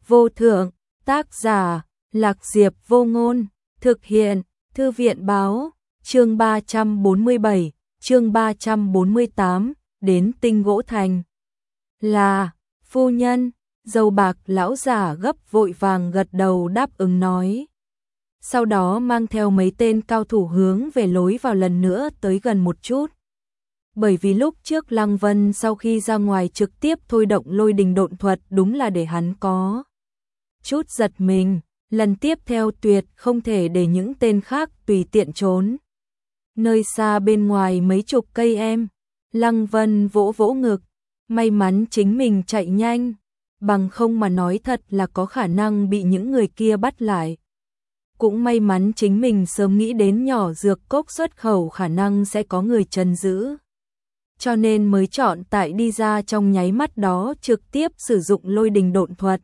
vô thượng, tác giả, Lạc Diệp Vô Ngôn, thực hiện, Thư viện báo, chương 347, chương 348, đến Tinh Gỗ Thành. Là, phu nhân, dâu bạc lão giả gấp vội vàng gật đầu đáp ứng nói. Sau đó mang theo mấy tên cao thủ hướng về lối vào lần nữa tới gần một chút. Bởi vì lúc trước Lăng Vân sau khi ra ngoài trực tiếp thôi động lôi đình độn thuật đúng là để hắn có chút giật mình, lần tiếp theo tuyệt không thể để những tên khác tùy tiện trốn. Nơi xa bên ngoài mấy chục cây em, Lăng Vân vỗ vỗ ngực, may mắn chính mình chạy nhanh, bằng không mà nói thật là có khả năng bị những người kia bắt lại. Cũng may mắn chính mình sớm nghĩ đến nhỏ dược cốc xuất khẩu khả năng sẽ có người trấn giữ. Cho nên mới chọn tại đi ra trong nháy mắt đó trực tiếp sử dụng lôi đình độn thuật.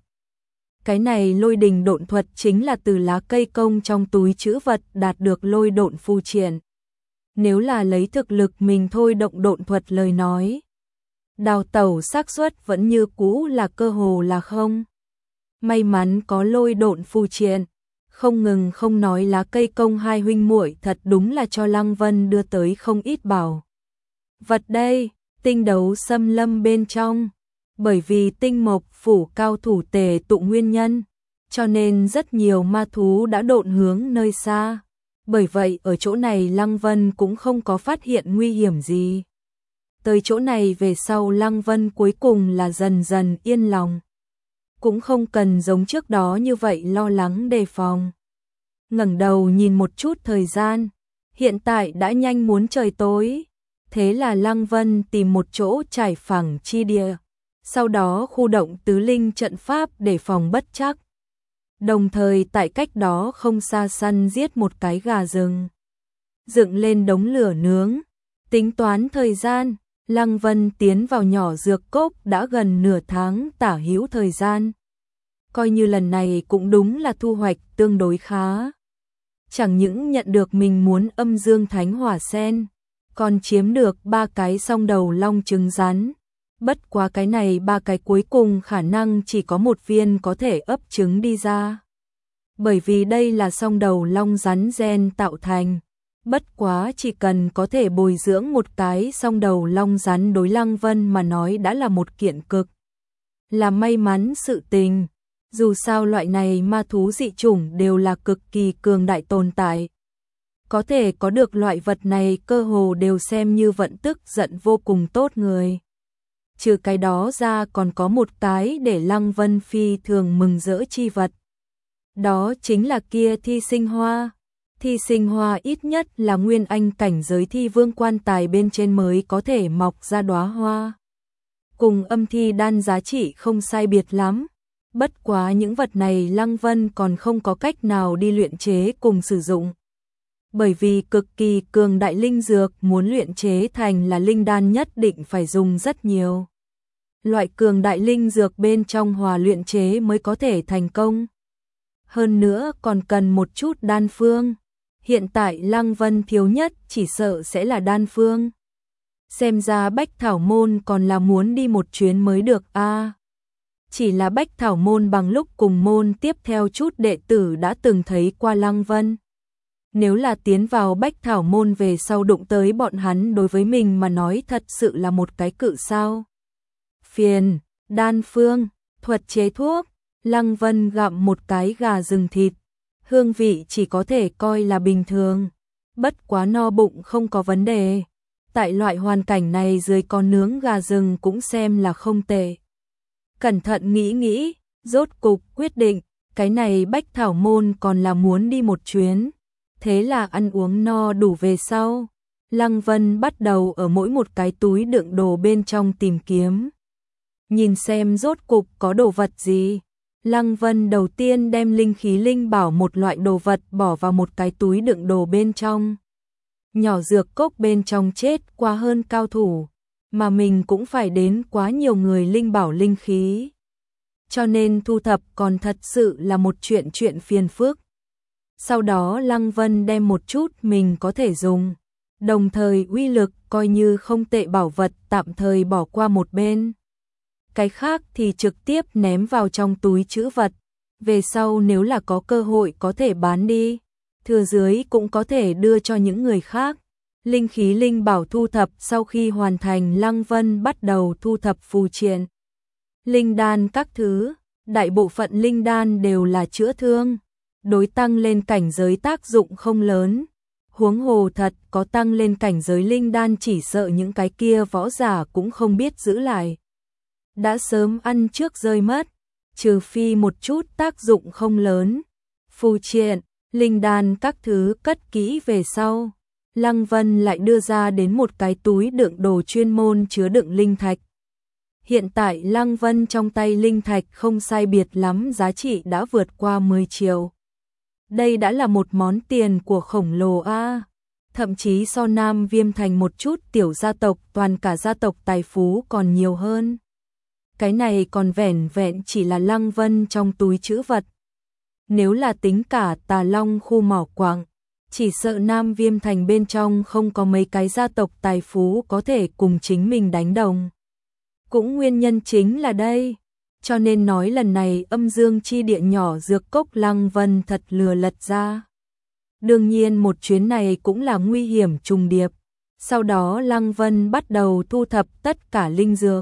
Cái này lôi đình độn thuật chính là từ lá cây công trong túi trữ vật đạt được lôi độn phù triện. Nếu là lấy thực lực mình thôi động độn thuật lời nói, đào tẩu xác suất vẫn như cũ là cơ hồ là không. May mắn có lôi độn phù triện, không ngừng không nói lá cây công hai huynh muội thật đúng là cho Lăng Vân đưa tới không ít bảo vật đây, tinh đấu xâm lâm bên trong. Bởi vì tinh mộc phủ cao thủ tề tụ nguyên nhân, cho nên rất nhiều ma thú đã độn hướng nơi xa. Bởi vậy ở chỗ này Lăng Vân cũng không có phát hiện nguy hiểm gì. Tới chỗ này về sau Lăng Vân cuối cùng là dần dần yên lòng. Cũng không cần giống trước đó như vậy lo lắng đề phòng. Ngẩng đầu nhìn một chút thời gian, hiện tại đã nhanh muốn trời tối. Thế là Lăng Vân tìm một chỗ trải phẳng chi địa, sau đó khu động tứ linh trận pháp để phòng bất chắc. Đồng thời tại cách đó không xa săn giết một cái gà rừng, dựng lên đống lửa nướng. Tính toán thời gian, Lăng Vân tiến vào nhỏ dược cốc đã gần nửa tháng tả hữu thời gian. Coi như lần này cũng đúng là thu hoạch tương đối khá. Chẳng những nhận được mình muốn âm dương thánh hỏa sen, còn chiếm được 3 cái song đầu long trứng rắn. Bất quá cái này 3 cái cuối cùng khả năng chỉ có một viên có thể ấp trứng đi ra. Bởi vì đây là song đầu long rắn gen tạo thành. Bất quá chỉ cần có thể bồi dưỡng một cái song đầu long rắn đối Lăng Vân mà nói đã là một kiện cực là may mắn sự tình. Dù sao loại này ma thú dị chủng đều là cực kỳ cường đại tồn tại. Có thể có được loại vật này cơ hồ đều xem như vận tức giận vô cùng tốt người. Trừ cái đó ra còn có một cái để Lăng Vân phi thường mừng rỡ chi vật. Đó chính là kia thi sinh hoa. Thi sinh hoa ít nhất là nguyên anh cảnh giới thi vương quan tài bên trên mới có thể mọc ra đóa hoa. Cùng âm thi đan giá trị không sai biệt lắm. Bất quá những vật này Lăng Vân còn không có cách nào đi luyện chế cùng sử dụng. Bởi vì cực kỳ cường đại linh dược muốn luyện chế thành là linh đan nhất định phải dùng rất nhiều loại cường đại linh dược bên trong hòa luyện chế mới có thể thành công. Hơn nữa còn cần một chút đan phương. Hiện tại Lăng Vân thiếu nhất chỉ sợ sẽ là đan phương. Xem ra Bách Thảo Môn còn là muốn đi một chuyến mới được a. Chỉ là Bách Thảo Môn bằng lúc cùng môn tiếp theo chút đệ tử đã từng thấy qua Lăng Vân. Nếu là tiến vào Bách Thảo Môn về sau đụng tới bọn hắn đối với mình mà nói thật sự là một cái cự sao. Phiền, đan phương, thuật chế thuốc, Lăng Vân gặm một cái gà rừng thịt. Hương vị chỉ có thể coi là bình thường. Bất quá no bụng không có vấn đề. Tại loại hoàn cảnh này dưới con nướng gà rừng cũng xem là không tệ. Cẩn thận nghĩ, rốt cục quyết định, cái này Bách Thảo Môn còn là muốn đi một chuyến. Thế là ăn uống no đủ về sau, Lăng Vân bắt đầu ở mỗi một cái túi đựng đồ bên trong tìm kiếm. Nhìn xem rốt cục có đồ vật gì. Lăng Vân đầu tiên đem linh khí linh bảo một loại đồ vật bỏ vào một cái túi đựng đồ bên trong. Nhỏ dược cốc bên trong chết quá hơn cao thủ, mà mình cũng phải đến quá nhiều người linh bảo linh khí. Cho nên thu thập còn thật sự là một chuyện phiền phức. Sau đó Lăng Vân đem một chút mình có thể dùng, đồng thời uy lực coi như không tệ bảo vật tạm thời bỏ qua một bên. cái khác thì trực tiếp ném vào trong túi trữ vật. Về sau nếu là có cơ hội có thể bán đi, thừa dưới cũng có thể đưa cho những người khác. Linh khí linh bảo thu thập sau khi hoàn thành, Lăng Vân bắt đầu thu thập phù triện, linh đan các thứ. Đại bộ phận linh đan đều là chữa thương, đối tăng lên cảnh giới tác dụng không lớn. Huống hồ thật có tăng lên cảnh giới linh đan chỉ sợ những cái kia võ giả cũng không biết giữ lại, đã sớm ăn trước rơi mất, trừ phi một chút tác dụng không lớn. Phù triện, linh đan các thứ cất kỹ về sau, Lăng Vân lại đưa ra đến một cái túi đựng đồ chuyên môn chứa đựng linh thạch. Hiện tại Lăng Vân trong tay linh thạch không sai biệt lắm, giá trị đã vượt qua 10 triệu. Đây đã là một món tiền của khổng lồ a, thậm chí so Nam Viêm Thành một chút tiểu gia tộc, toàn cả gia tộc tài phú còn nhiều hơn. Cái này còn vẻn vẹn chỉ là Lăng Vân trong túi trữ vật. Nếu là tính cả Tà Long khu mỏ quặng, chỉ sợ Nam Viêm Thành bên trong không có mấy cái gia tộc tài phú có thể cùng chính mình đánh đồng. Cũng nguyên nhân chính là đây, cho nên nói lần này âm dương chi địa nhỏ dược cốc Lăng Vân thật lừa lật ra. Đương nhiên một chuyến này cũng là nguy hiểm trùng điệp. Sau đó Lăng Vân bắt đầu thu thập tất cả linh dược.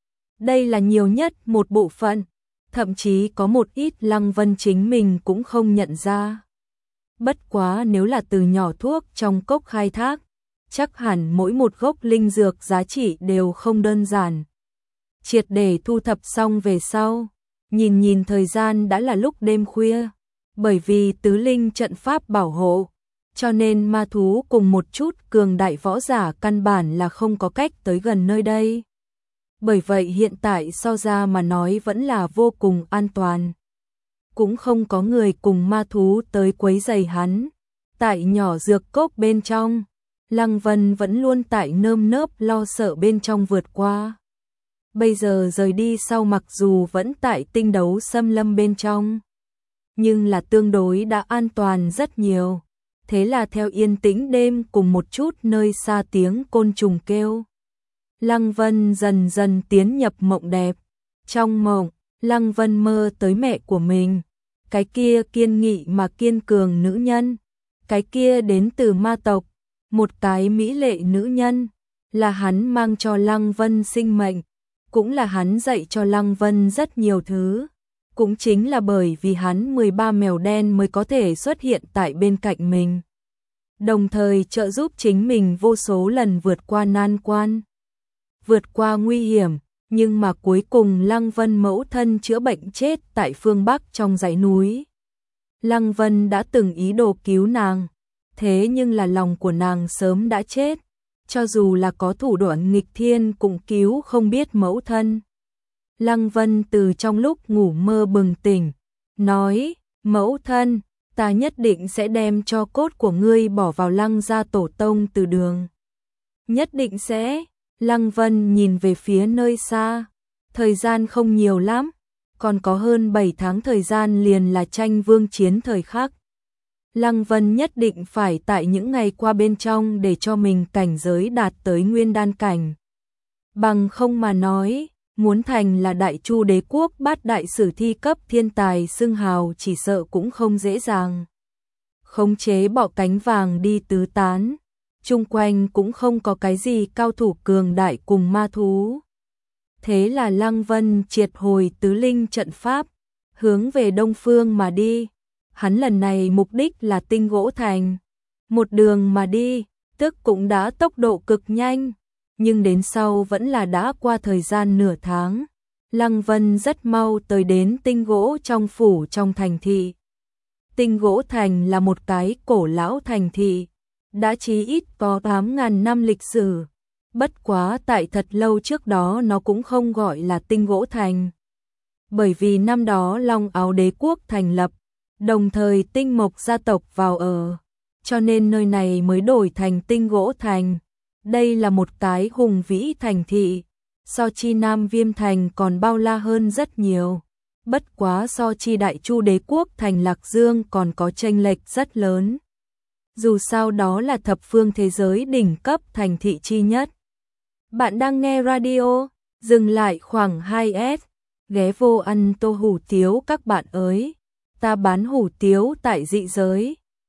Đây là nhiều nhất một bộ phận, thậm chí có một ít Lăng Vân chính mình cũng không nhận ra. Bất quá nếu là từ nhỏ thuốc trong cốc khai thác, chắc hẳn mỗi một gốc linh dược giá trị đều không đơn giản. Triệt để thu thập xong về sau, nhìn thời gian đã là lúc đêm khuya, bởi vì tứ linh trận pháp bảo hộ, cho nên ma thú cùng một chút cường đại võ giả căn bản là không có cách tới gần nơi đây. Bởi vậy hiện tại so ra mà nói vẫn là vô cùng an toàn. Cũng không có người cùng ma thú tới quấy rầy hắn. Tại nhỏ dược cốc bên trong, Lăng Vân vẫn luôn tại nơm nớp lo sợ bên trong vượt qua. Bây giờ rời đi sau mặc dù vẫn tại tinh đấu xâm lâm bên trong, nhưng là tương đối đã an toàn rất nhiều. Thế là theo yên tĩnh đêm cùng một chút nơi xa tiếng côn trùng kêu, Lăng Vân dần dần tiến nhập mộng đẹp. Trong mộng, Lăng Vân mơ tới mẹ của mình, cái kia kiên nghị mà kiên cường nữ nhân, cái kia đến từ ma tộc, một cái mỹ lệ nữ nhân, là hắn mang cho Lăng Vân sinh mệnh, cũng là hắn dạy cho Lăng Vân rất nhiều thứ. Cũng chính là bởi vì hắn 13 mèo đen mới có thể xuất hiện tại bên cạnh mình, đồng thời trợ giúp chính mình vô số lần vượt qua nan quan, vượt qua nguy hiểm. Nhưng mà cuối cùng Lăng Vân mẫu thân chữa bệnh chết tại phương Bắc trong dãy núi. Lăng Vân đã từng ý đồ cứu nàng, thế nhưng là lòng của nàng sớm đã chết, cho dù là có thủ đoạn nghịch thiên cũng cứu không biết mẫu thân. Lăng Vân từ trong lúc ngủ mơ bừng tỉnh, nói, mẫu thân, ta nhất định sẽ đem cho cốt của ngươi bỏ vào Lăng gia tổ tông từ đường. Nhất định sẽ. Lăng Vân nhìn về phía nơi xa, thời gian không nhiều lắm, còn có hơn 7 tháng thời gian liền là tranh vương chiến thời khắc. Lăng Vân nhất định phải tại những ngày qua bên trong để cho mình cảnh giới đạt tới nguyên đan cảnh. Bằng không mà nói, muốn thành là Đại Chu đế quốc bát đại sử thi cấp thiên tài xưng hào chỉ sợ cũng không dễ dàng. Khống chế bọ cánh vàng đi tứ tán, chung quanh cũng không có cái gì cao thủ cường đại cùng ma thú. Thế là Lăng Vân triệt hồi tứ linh trận pháp, hướng về đông phương mà đi. Hắn lần này mục đích là Tinh Gỗ Thành. Một đường mà đi, tức cũng đã tốc độ cực nhanh, nhưng đến sau vẫn là đã qua thời gian nửa tháng. Lăng Vân rất mau tới đến Tinh Gỗ trong phủ trong thành thị. Tinh Gỗ Thành là một cái cổ lão thành thị, đã chí ít có 8.000 năm lịch sử. Bất quá tại thật lâu trước đó nó cũng không gọi là Tinh Gỗ Thành. Bởi vì năm đó Long Áo Đế quốc thành lập, đồng thời Tinh Mộc gia tộc vào ở, cho nên nơi này mới đổi thành Tinh Gỗ Thành. Đây là một cái hùng vĩ thành thị, so chi Nam Viêm Thành còn bao la hơn rất nhiều. Bất quá so chi Đại Chu đế quốc thành Lạc Dương còn có chênh lệch rất lớn. Dù sao đó là thập phương thế giới đỉnh cấp thành thị chi nhất. Bạn đang nghe radio Dừng lại khoảng 2S, ghé vô ăn tô hủ tiếu các bạn ơi. Ta bán hủ tiếu tại dị giới.